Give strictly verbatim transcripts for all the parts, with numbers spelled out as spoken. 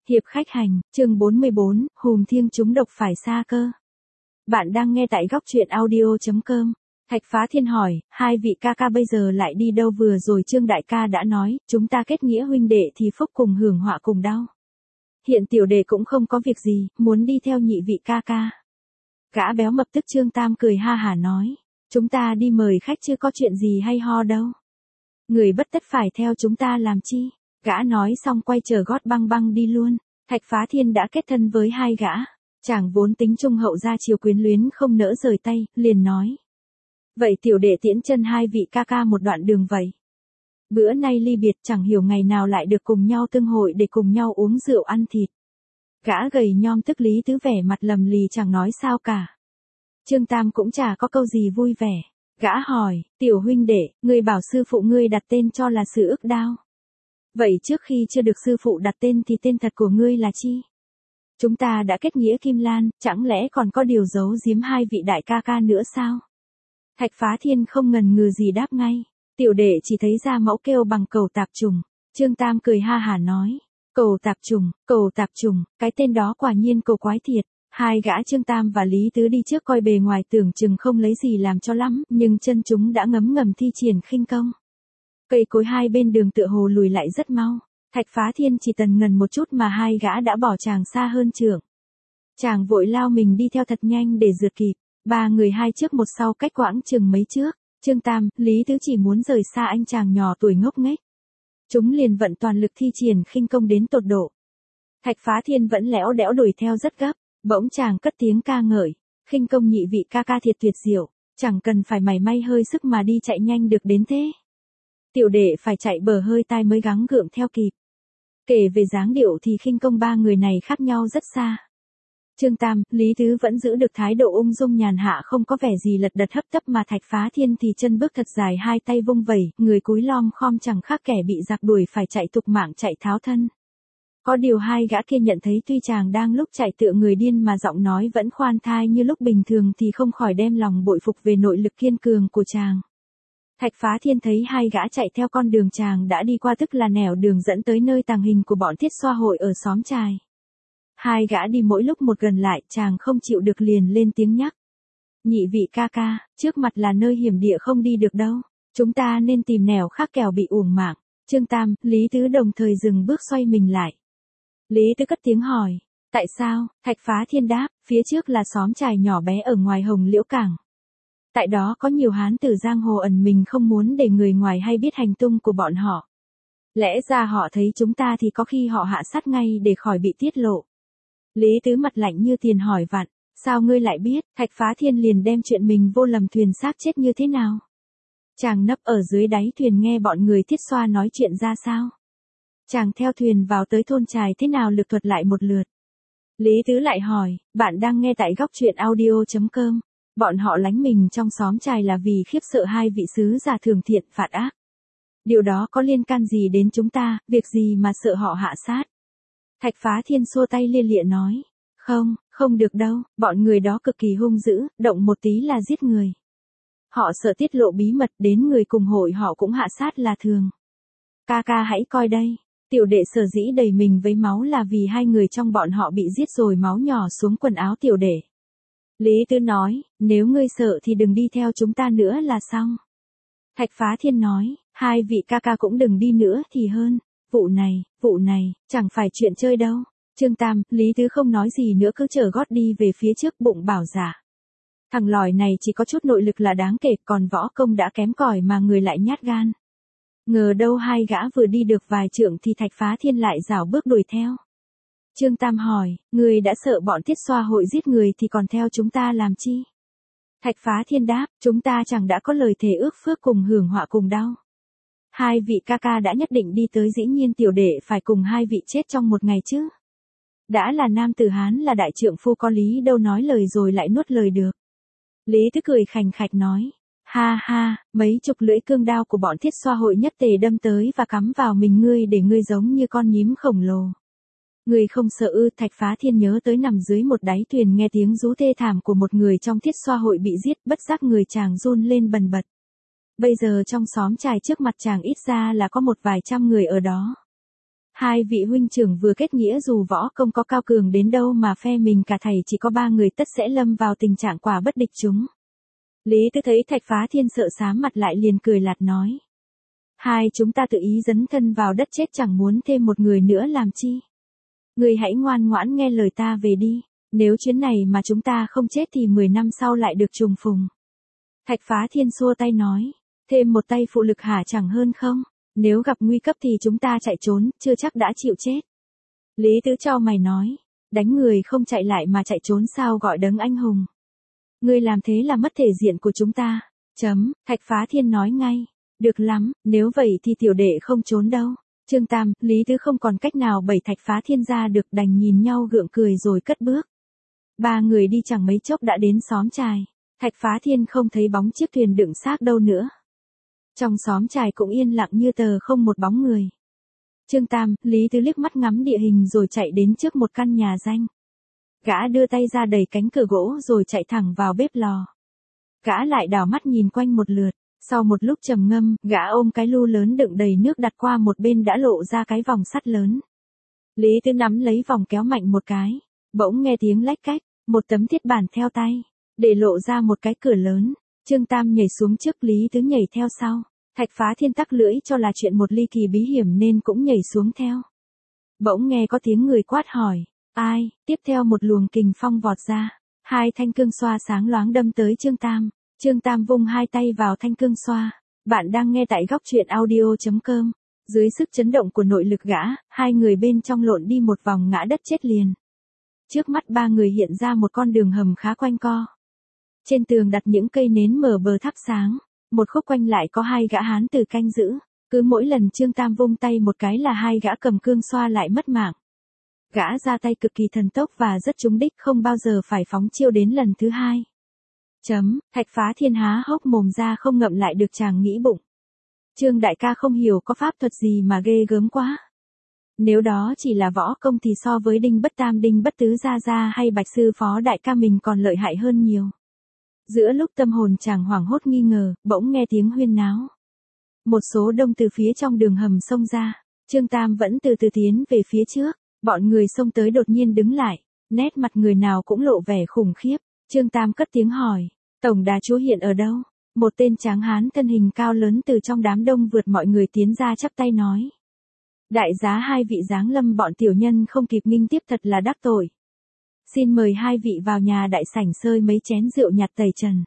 Hiệp khách hành, chương bốn mươi bốn, Hùm Thiêng trúng độc phải xa cơ. Bạn đang nghe tại góc truyện audio chấm com. Thạch Phá Thiên hỏi, hai vị ca ca bây giờ lại đi đâu? Vừa rồi Trương đại ca đã nói, chúng ta kết nghĩa huynh đệ thì phúc cùng hưởng họa cùng đau. Hiện tiểu đệ cũng không có việc gì, muốn đi theo nhị vị ca ca. Gã béo mập tức Trương Tam cười ha hả nói, chúng ta đi mời khách chứ có chuyện gì hay ho đâu. Người bất tất phải theo chúng ta làm chi. Gã nói xong quay chờ gót băng băng đi luôn. Thạch Phá Thiên đã kết thân với hai gã. Chàng vốn tính trung hậu gia chiều quyến luyến không nỡ rời tay, liền nói. Vậy tiểu đệ tiễn chân hai vị ca ca một đoạn đường vậy. Bữa nay ly biệt chẳng hiểu ngày nào lại được cùng nhau tương hội để cùng nhau uống rượu ăn thịt. Gã gầy nhom tức Lý Tứ vẻ mặt lầm lì chẳng nói sao cả. Trương Tam cũng chả có câu gì vui vẻ. Gã hỏi, tiểu huynh đệ, ngươi bảo sư phụ ngươi đặt tên cho là Sử Ức Đao. Vậy trước khi chưa được sư phụ đặt tên thì tên thật của ngươi là chi? Chúng ta đã kết nghĩa Kim Lan, chẳng lẽ còn có điều giấu giếm hai vị đại ca ca nữa sao? Thạch Phá Thiên không ngần ngừ gì đáp ngay. Tiểu đệ chỉ thấy ra mẫu kêu bằng cầu tạp trùng. Trương Tam cười ha hả nói. Cầu tạp trùng, cầu tạp trùng, cái tên đó quả nhiên cầu quái thiệt. Hai gã Trương Tam và Lý Tứ đi trước coi bề ngoài tưởng chừng không lấy gì làm cho lắm, nhưng chân chúng đã ngấm ngầm thi triển khinh công. Cây cối hai bên đường tựa hồ lùi lại rất mau. Thạch Phá Thiên chỉ tần ngần một chút mà hai gã đã bỏ chàng xa hơn trưởng. Chàng vội lao mình đi theo thật nhanh để rượt kịp. Ba người hai trước một sau cách quãng chừng mấy trước. Trương Tam, Lý Tứ chỉ muốn rời xa anh chàng nhỏ tuổi ngốc nghếch. Chúng liền vận toàn lực thi triển khinh công đến tột độ. Thạch Phá Thiên vẫn lẽo đẽo đuổi theo rất gấp. Bỗng chàng cất tiếng ca ngợi. Khinh công nhị vị ca ca thiệt tuyệt diệu. Chẳng cần phải mảy may hơi sức mà đi chạy nhanh được đến thế. Tiểu đệ phải chạy bờ hơi tai mới gắng gượng theo kịp. Kể về dáng điệu thì khinh công ba người này khác nhau rất xa. Trương Tam, Lý Tứ vẫn giữ được thái độ ung dung nhàn hạ không có vẻ gì lật đật hấp tấp mà Thạch Phá Thiên thì chân bước thật dài hai tay vung vẩy, người cúi lom khom chẳng khác kẻ bị giặc đuổi phải chạy tục mạng chạy tháo thân. Có điều hai gã kia nhận thấy tuy chàng đang lúc chạy tựa người điên mà giọng nói vẫn khoan thai như lúc bình thường thì không khỏi đem lòng bội phục về nội lực kiên cường của chàng. Thạch Phá Thiên thấy hai gã chạy theo con đường chàng đã đi qua tức là nẻo đường dẫn tới nơi tàng hình của bọn Thiết Xoa hội ở xóm Trài. Hai gã đi mỗi lúc một gần lại, chàng không chịu được liền lên tiếng nhắc. Nhị vị ca ca, trước mặt là nơi hiểm địa không đi được đâu, chúng ta nên tìm nẻo khác kẻo bị uổng mạng. Trương Tam, Lý Tứ đồng thời dừng bước xoay mình lại. Lý Tứ cất tiếng hỏi, tại sao? Thạch Phá Thiên đáp, phía trước là xóm Trài nhỏ bé ở ngoài Hồng Liễu Cảng. Tại đó có nhiều hán tử giang hồ ẩn mình không muốn để người ngoài hay biết hành tung của bọn họ. Lẽ ra họ thấy chúng ta thì có khi họ hạ sát ngay để khỏi bị tiết lộ. Lý Tứ mặt lạnh như tiền hỏi vặn, sao ngươi lại biết? Thạch Phá Thiên liền đem chuyện mình vô lầm thuyền xác chết như thế nào. Chàng nấp ở dưới đáy thuyền nghe bọn người Thiết Xoa nói chuyện ra sao. Chàng theo thuyền vào tới thôn Trài thế nào lực thuật lại một lượt. Lý Tứ lại hỏi, bạn đang nghe tại góc truyện audio chấm com. Bọn họ lánh mình trong xóm Trài là vì khiếp sợ hai vị sứ giả thường thiện phạt ác. Điều đó có liên can gì đến chúng ta, việc gì mà sợ họ hạ sát? Thạch Phá Thiên xua tay lia lịa nói, không, không được đâu, bọn người đó cực kỳ hung dữ, động một tí là giết người. Họ sợ tiết lộ bí mật đến người cùng hội họ cũng hạ sát là thường. Ca ca hãy coi đây, tiểu đệ sở dĩ đầy mình với máu là vì hai người trong bọn họ bị giết rồi máu nhỏ xuống quần áo tiểu đệ. Lý Tứ nói, nếu ngươi sợ thì đừng đi theo chúng ta nữa là xong. Thạch Phá Thiên nói, hai vị ca ca cũng đừng đi nữa thì hơn. Vụ này, vụ này, chẳng phải chuyện chơi đâu. Trương Tam, Lý Tứ không nói gì nữa cứ chở gót đi về phía trước bụng bảo giả. Thằng lòi này chỉ có chút nội lực là đáng kể còn võ công đã kém cỏi mà người lại nhát gan. Ngờ đâu hai gã vừa đi được vài trượng thì Thạch Phá Thiên lại rảo bước đuổi theo. Trương Tam hỏi, người đã sợ bọn Thiết Xoa hội giết người thì còn theo chúng ta làm chi? Thạch Phá Thiên đáp, chúng ta chẳng đã có lời thề ước phước cùng hưởng họa cùng đau. Hai vị ca ca đã nhất định đi tới dĩ nhiên tiểu đệ phải cùng hai vị chết trong một ngày chứ. Đã là nam tử Hán là đại trượng phu có lý đâu nói lời rồi lại nuốt lời được. Lý Tứ cười khành khạch nói, ha ha, mấy chục lưỡi cương đao của bọn Thiết Xoa hội nhất tề đâm tới và cắm vào mình ngươi để ngươi giống như con nhím khổng lồ. Người không sợ ư? Thạch Phá Thiên nhớ tới nằm dưới một đáy thuyền nghe tiếng rú thê thảm của một người trong Thiết Xoa hội bị giết, bất giác người chàng run lên bần bật. Bây giờ trong xóm Trài trước mặt chàng ít ra là có một vài trăm người ở đó. Hai vị huynh trưởng vừa kết nghĩa dù võ công có cao cường đến đâu mà phe mình cả thầy chỉ có ba người tất sẽ lâm vào tình trạng quả bất địch chúng. Lý Tứ thấy Thạch Phá Thiên sợ xám mặt lại liền cười lạt nói. Hai chúng ta tự ý dấn thân vào đất chết chẳng muốn thêm một người nữa làm chi. Người hãy ngoan ngoãn nghe lời ta về đi, nếu chuyến này mà chúng ta không chết thì mười năm sau lại được trùng phùng. Thạch Phá Thiên xua tay nói, thêm một tay phụ lực hả chẳng hơn không, nếu gặp nguy cấp thì chúng ta chạy trốn, chưa chắc đã chịu chết. Lý Tứ cho mày nói, đánh người không chạy lại mà chạy trốn sao gọi đấng anh hùng. Ngươi làm thế là mất thể diện của chúng ta. Chấm, Thạch Phá Thiên nói ngay, được lắm, nếu vậy thì tiểu đệ không trốn đâu. Trương Tam, Lý Tứ không còn cách nào bẩy Thạch Phá Thiên ra được đành nhìn nhau gượng cười rồi cất bước. Ba người đi chẳng mấy chốc đã đến xóm trài. Thạch Phá Thiên không thấy bóng chiếc thuyền đựng xác đâu nữa. Trong xóm trài cũng yên lặng như tờ không một bóng người. Trương Tam, Lý Tứ liếc mắt ngắm địa hình rồi chạy đến trước một căn nhà danh. Gã đưa tay ra đẩy cánh cửa gỗ rồi chạy thẳng vào bếp lò. Gã lại đảo mắt nhìn quanh một lượt, sau một lúc trầm ngâm, gã ôm cái lu lớn đựng đầy nước đặt qua một bên đã lộ ra cái vòng sắt lớn. Lý Tứ nắm lấy vòng kéo mạnh một cái, bỗng nghe tiếng lách cách, một tấm thiết bản theo tay, để lộ ra một cái cửa lớn. Trương Tam nhảy xuống trước, Lý Tứ nhảy theo sau. Thạch Phá Thiên tắc lưỡi cho là chuyện một ly kỳ bí hiểm nên cũng nhảy xuống theo. Bỗng nghe có tiếng người quát hỏi, ai, tiếp theo một luồng kình phong vọt ra, hai thanh cương xoa sáng loáng đâm tới Trương Tam. Trương Tam vung hai tay vào thanh cương xoa. Bạn đang nghe tại góc truyện audio chấm com. Dưới sức chấn động của nội lực gã, hai người bên trong lộn đi một vòng ngã đất chết liền. Trước mắt ba người hiện ra một con đường hầm khá quanh co. Trên tường đặt những cây nến mờ bờ thắp sáng, một khúc quanh lại có hai gã hán tử canh giữ, cứ mỗi lần Trương Tam vung tay một cái là hai gã cầm cương xoa lại mất mạng. Gã ra tay cực kỳ thần tốc và rất trúng đích, không bao giờ phải phóng chiêu đến lần thứ hai. Chấm, Thạch Phá Thiên há hốc mồm ra không ngậm lại được chàng nghĩ bụng. Trương đại ca không hiểu có pháp thuật gì mà ghê gớm quá. Nếu đó chỉ là võ công thì so với Đinh Bất Tam, Đinh Bất Tứ gia gia hay Bạch sư phó đại ca mình còn lợi hại hơn nhiều. Giữa lúc tâm hồn chàng hoảng hốt nghi ngờ, bỗng nghe tiếng huyên náo. Một số đông từ phía trong đường hầm xông ra, Trương Tam vẫn từ từ tiến về phía trước, bọn người xông tới đột nhiên đứng lại, nét mặt người nào cũng lộ vẻ khủng khiếp. Trương Tam cất tiếng hỏi, tổng đà chúa hiện ở đâu? Một tên tráng hán thân hình cao lớn từ trong đám đông vượt mọi người tiến ra chắp tay nói. Đại giá hai vị giáng lâm, bọn tiểu nhân không kịp nghinh tiếp thật là đắc tội. Xin mời hai vị vào nhà đại sảnh sơi mấy chén rượu nhạt tẩy trần.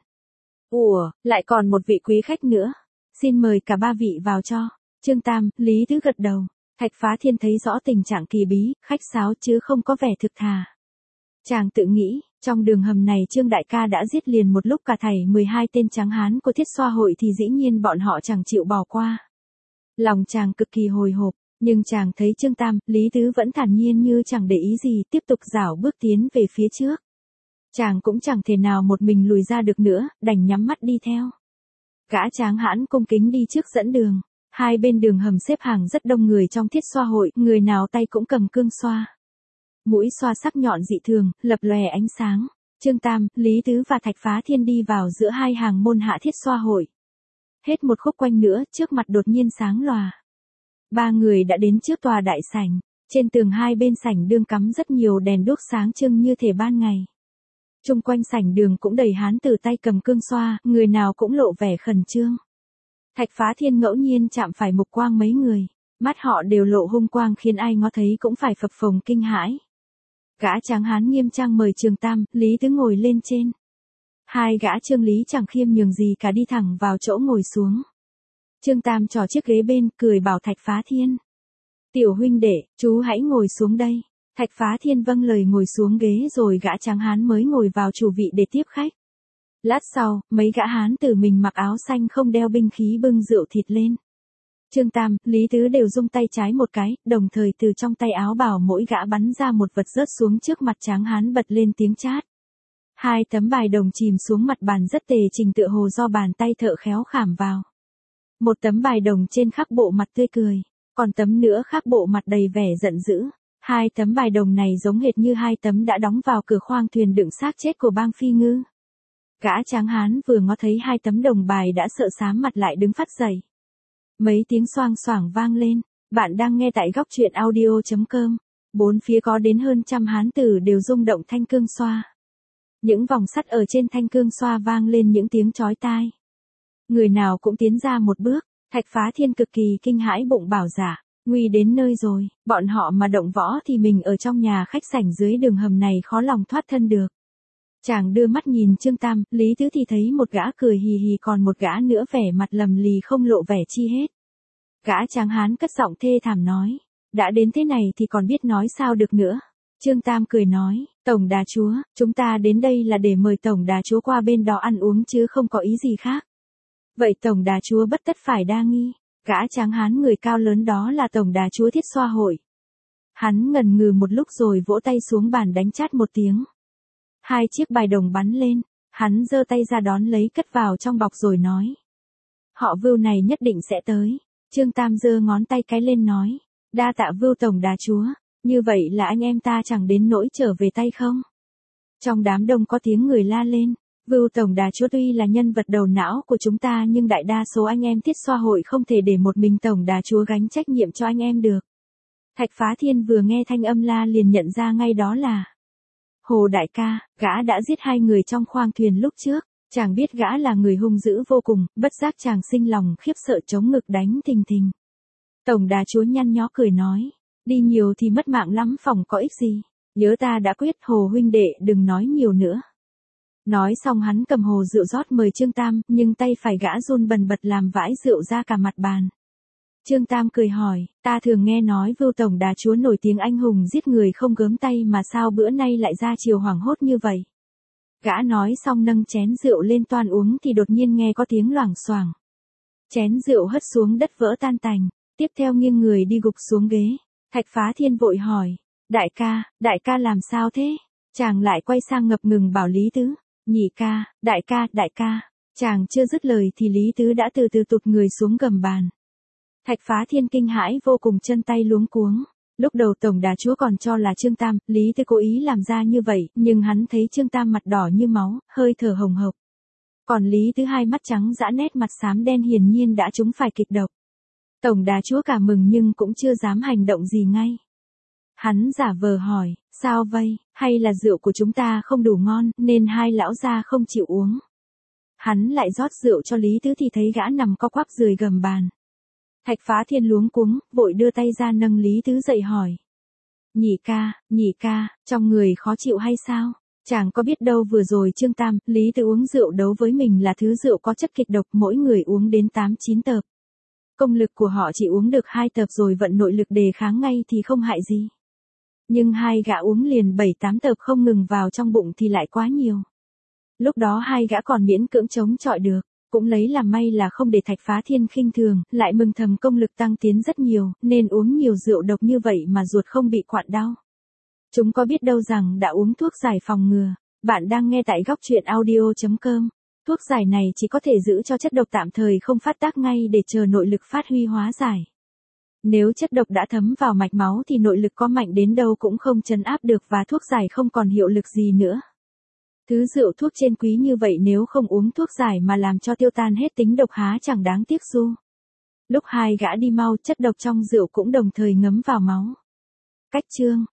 Ủa, lại còn một vị quý khách nữa. Xin mời cả ba vị vào cho. Trương Tam, Lý Tứ gật đầu. Thạch Phá Thiên thấy rõ tình trạng kỳ bí, khách sáo chứ không có vẻ thực thà. Chàng tự nghĩ, trong đường hầm này Trương đại ca đã giết liền một lúc cả thảy mười hai tên tráng hán của Thiết Xoa hội thì dĩ nhiên bọn họ chẳng chịu bỏ qua. Lòng chàng cực kỳ hồi hộp, nhưng chàng thấy Trương Tam, Lý Tứ vẫn thản nhiên như chẳng để ý gì, tiếp tục rảo bước tiến về phía trước. Chàng cũng chẳng thể nào một mình lùi ra được nữa, đành nhắm mắt đi theo. Gã tráng hãn cung kính đi trước dẫn đường. Hai bên đường hầm xếp hàng rất đông người trong Thiết Xoa hội, người nào tay cũng cầm cương xoa. Mũi xoa sắc nhọn dị thường, lập lòe ánh sáng. Trương Tam, Lý Tứ và Thạch Phá Thiên đi vào giữa hai hàng môn hạ Thiết Xoa hội. Hết một khúc quanh nữa, trước mặt đột nhiên sáng lòa. Ba người đã đến trước tòa đại sảnh. Trên tường hai bên sảnh đường cắm rất nhiều đèn đuốc sáng trưng như thể ban ngày. Chung quanh sảnh đường cũng đầy hán tử tay cầm cương xoa, người nào cũng lộ vẻ khẩn trương. Thạch Phá Thiên ngẫu nhiên chạm phải mục quang mấy người, mắt họ đều lộ hung quang khiến ai ngó thấy cũng phải phập phồng kinh hãi. Gã tráng hán nghiêm trang mời Trương Tam, Lý Tứ ngồi lên trên. Hai gã Trương Lý chẳng khiêm nhường gì cả đi thẳng vào chỗ ngồi xuống. Trương Tam trò chiếc ghế bên, cười bảo Thạch Phá Thiên. Tiểu huynh đệ, chú hãy ngồi xuống đây. Thạch Phá Thiên vâng lời ngồi xuống ghế rồi gã tráng hán mới ngồi vào chủ vị để tiếp khách. Lát sau, mấy gã hán tử mình mặc áo xanh không đeo binh khí bưng rượu thịt lên. Trương Tam, Lý Tứ đều rung tay trái một cái, đồng thời từ trong tay áo bảo mỗi gã bắn ra một vật rớt xuống trước mặt tráng hán bật lên tiếng chát. Hai tấm bài đồng chìm xuống mặt bàn rất tề chỉnh tựa hồ do bàn tay thợ khéo khảm vào. Một tấm bài đồng trên khắc bộ mặt tươi cười, còn tấm nữa khắc bộ mặt đầy vẻ giận dữ. Hai tấm bài đồng này giống hệt như hai tấm đã đóng vào cửa khoang thuyền đựng xác chết của bang Phi Ngư. Gã tráng hán vừa ngó thấy hai tấm đồng bài đã sợ xám mặt lại đứng phát dậy. Mấy tiếng xoang xoảng vang lên, Bạn đang nghe tại góc truyện audio.com. Bốn phía có đến hơn trăm hán tử đều rung động thanh cương xoa. Những vòng sắt ở trên thanh cương xoa vang lên những tiếng chói tai. Người nào cũng tiến ra một bước, Thạch Phá Thiên cực kỳ kinh hãi bụng bảo dạ, nguy đến nơi rồi, bọn họ mà động võ thì mình ở trong nhà khách sảnh dưới đường hầm này khó lòng thoát thân được. Chàng đưa mắt nhìn Trương Tam, Lý Tứ thì thấy một gã cười hì hì còn một gã nữa vẻ mặt lầm lì không lộ vẻ chi hết. Gã tráng hán cất giọng thê thảm nói, đã đến thế này thì còn biết nói sao được nữa. Trương Tam cười nói, Tổng Đà Chúa, chúng ta đến đây là để mời Tổng Đà Chúa qua bên đó ăn uống chứ không có ý gì khác. Vậy Tổng Đà Chúa bất tất phải đa nghi, gã tráng hán người cao lớn đó là Tổng Đà Chúa Thiết Xoa Hội. Hắn ngần ngừ một lúc rồi vỗ tay xuống bàn đánh chát một tiếng. Hai chiếc bài đồng bắn lên, hắn giơ tay ra đón lấy cất vào trong bọc rồi nói. Họ Vưu này nhất định sẽ tới. Trương Tam giơ ngón tay cái lên nói, đa tạ Vưu Tổng Đà Chúa, như vậy là anh em ta chẳng đến nỗi trở về tay không? Trong đám đông có tiếng người la lên, Vưu Tổng Đà Chúa tuy là nhân vật đầu não của chúng ta nhưng đại đa số anh em Thiết Xoa Hội không thể để một mình Tổng Đà Chúa gánh trách nhiệm cho anh em được. Thạch Phá Thiên vừa nghe thanh âm la liền nhận ra ngay đó là Hồ đại ca, gã đã giết hai người trong khoang thuyền lúc trước. Chàng biết gã là người hung dữ vô cùng, bất giác chàng sinh lòng khiếp sợ chống ngực đánh thình thình. Tổng Đà Chúa nhăn nhó cười nói, đi nhiều thì mất mạng lắm phòng có ích gì, nhớ ta đã quyết Hồ huynh đệ đừng nói nhiều nữa. Nói xong hắn cầm hồ rượu rót mời Trương Tam, nhưng tay phải gã run bần bật làm vãi rượu ra cả mặt bàn. Trương Tam cười hỏi, ta thường nghe nói Vưu Tổng Đà Chúa nổi tiếng anh hùng giết người không gớm tay mà sao bữa nay lại ra chiều hoảng hốt như vậy. Gã nói xong nâng chén rượu lên toan uống thì đột nhiên nghe có tiếng loảng xoảng. Chén rượu hất xuống đất vỡ tan tành, tiếp theo nghiêng người đi gục xuống ghế. Thạch Phá Thiên vội hỏi, đại ca, đại ca làm sao thế? Chàng lại quay sang ngập ngừng bảo Lý Tứ, nhị ca, đại ca, đại ca. Chàng chưa dứt lời thì Lý Tứ đã từ từ tụt người xuống gầm bàn. Thạch Phá Thiên kinh hãi vô cùng chân tay luống cuống. Lúc đầu Tổng Đà Chúa còn cho là Trương Tam, Lý Tứ cố ý làm ra như vậy, nhưng hắn thấy Trương Tam mặt đỏ như máu, hơi thở hồng hộc. Còn Lý Tứ hai mắt trắng dã nét mặt xám đen hiển nhiên đã trúng phải kịch độc. Tổng Đà Chúa cả mừng nhưng cũng chưa dám hành động gì ngay. Hắn giả vờ hỏi, sao vậy, hay là rượu của chúng ta không đủ ngon, nên hai lão gia không chịu uống. Hắn lại rót rượu cho Lý Tứ thì thấy gã nằm co quắp dưới gầm bàn. Thạch Phá Thiên luống cuống, vội đưa tay ra nâng Lý Tứ dậy hỏi. Nhị ca, nhị ca, trong người khó chịu hay sao? Chàng có biết đâu vừa rồi Trương Tam, Lý Tứ uống rượu đấu với mình là thứ rượu có chất kịch độc mỗi người uống đến tám chín tợp. Công lực của họ chỉ uống được hai tợp rồi vận nội lực đề kháng ngay thì không hại gì. Nhưng hai gã uống liền bảy tám tợp không ngừng vào trong bụng thì lại quá nhiều. Lúc đó hai gã còn miễn cưỡng chống chọi được. Cũng lấy làm may là không để Thạch Phá Thiên khinh thường, lại mừng thầm công lực tăng tiến rất nhiều, nên uống nhiều rượu độc như vậy mà ruột không bị quặn đau. Chúng có biết đâu rằng đã uống thuốc giải phòng ngừa. Bạn đang nghe tại góc truyện audio.com. Thuốc giải này chỉ có thể giữ cho chất độc tạm thời không phát tác ngay để chờ nội lực phát huy hóa giải. Nếu chất độc đã thấm vào mạch máu thì nội lực có mạnh đến đâu cũng không trấn áp được và thuốc giải không còn hiệu lực gì nữa. Thứ rượu thuốc trên quý như vậy nếu không uống thuốc giải mà làm cho tiêu tan hết tính độc há chẳng đáng tiếc xu. Lúc hai gã đi mau chất độc trong rượu cũng đồng thời ngấm vào máu. Cách chương